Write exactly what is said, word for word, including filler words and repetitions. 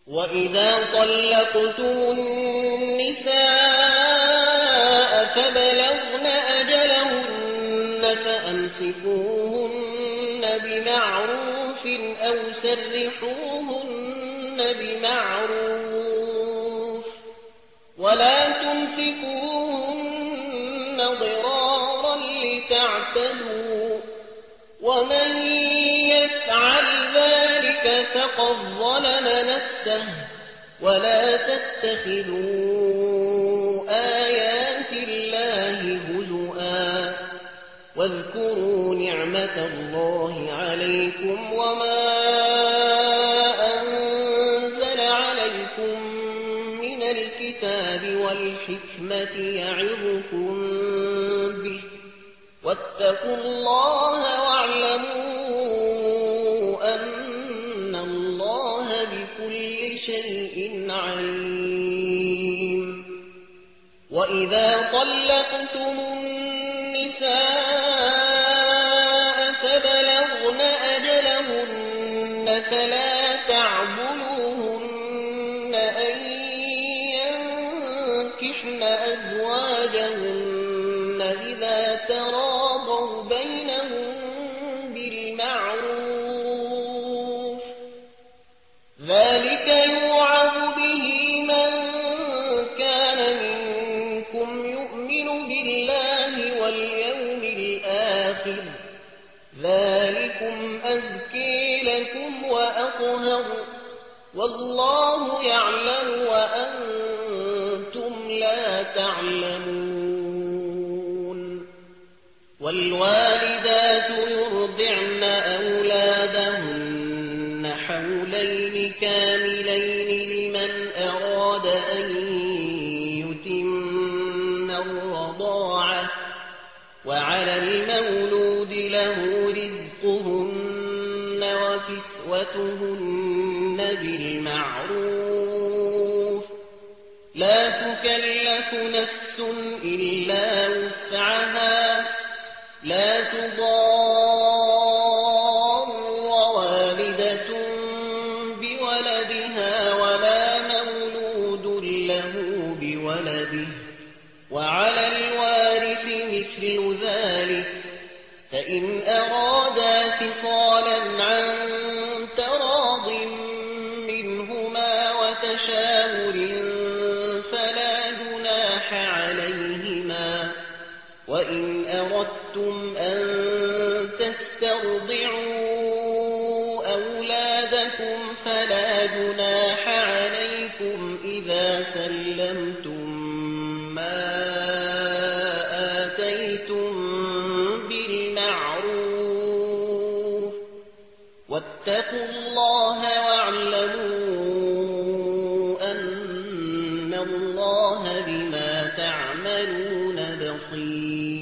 وإذا طلقتم النساء فبلغن أجلهن فأمسكوهن بمعروف أو سرحوهن بمعروف ولا تمسكوهن ضرارا لتعتدوا ومن يفعل ذلك فقد ظلم نفسه ولا تتخذوا آيات الله هزؤا واذكروا نعمة الله عليكم وما أنزل عليكم من الكتاب والحكمة يعظكم به واتقوا الله واعلموا أن الله بكل شيء عليم. وإذا طلقتم النساء فبلغن أجلهن فلا تعضلوهن أن ينكحن أزواجهن إذا تراضوا بينهم بالمعروف ذلك يوعظ به من كان منكم يؤمن بالله واليوم الآخر ذلكم أزكي لكم وأطهر والله يعلم وأنتم لا تعلمون. والوالدات يرضعن أولادهن حولين كاملين لمن أراد أن يتم الرضاعة وعلى المولود له رزقهن وكسوتهن بالمعروف لا تكلف نفس إلا وسعها لا تضار والدة بولدها ولا مولود له بولده وعلى الوارث مثل ذلك فإن أرادا فصالا عن تراض منهما وتشاور فلا جناح عليهما وإن أردتم أن تسترضعوا أولادكم فلا جناح عليكم إذا سلمتم ما آتيتم بالمعروف واتقوا الله واعلموا أن الله بما تعملون بصير.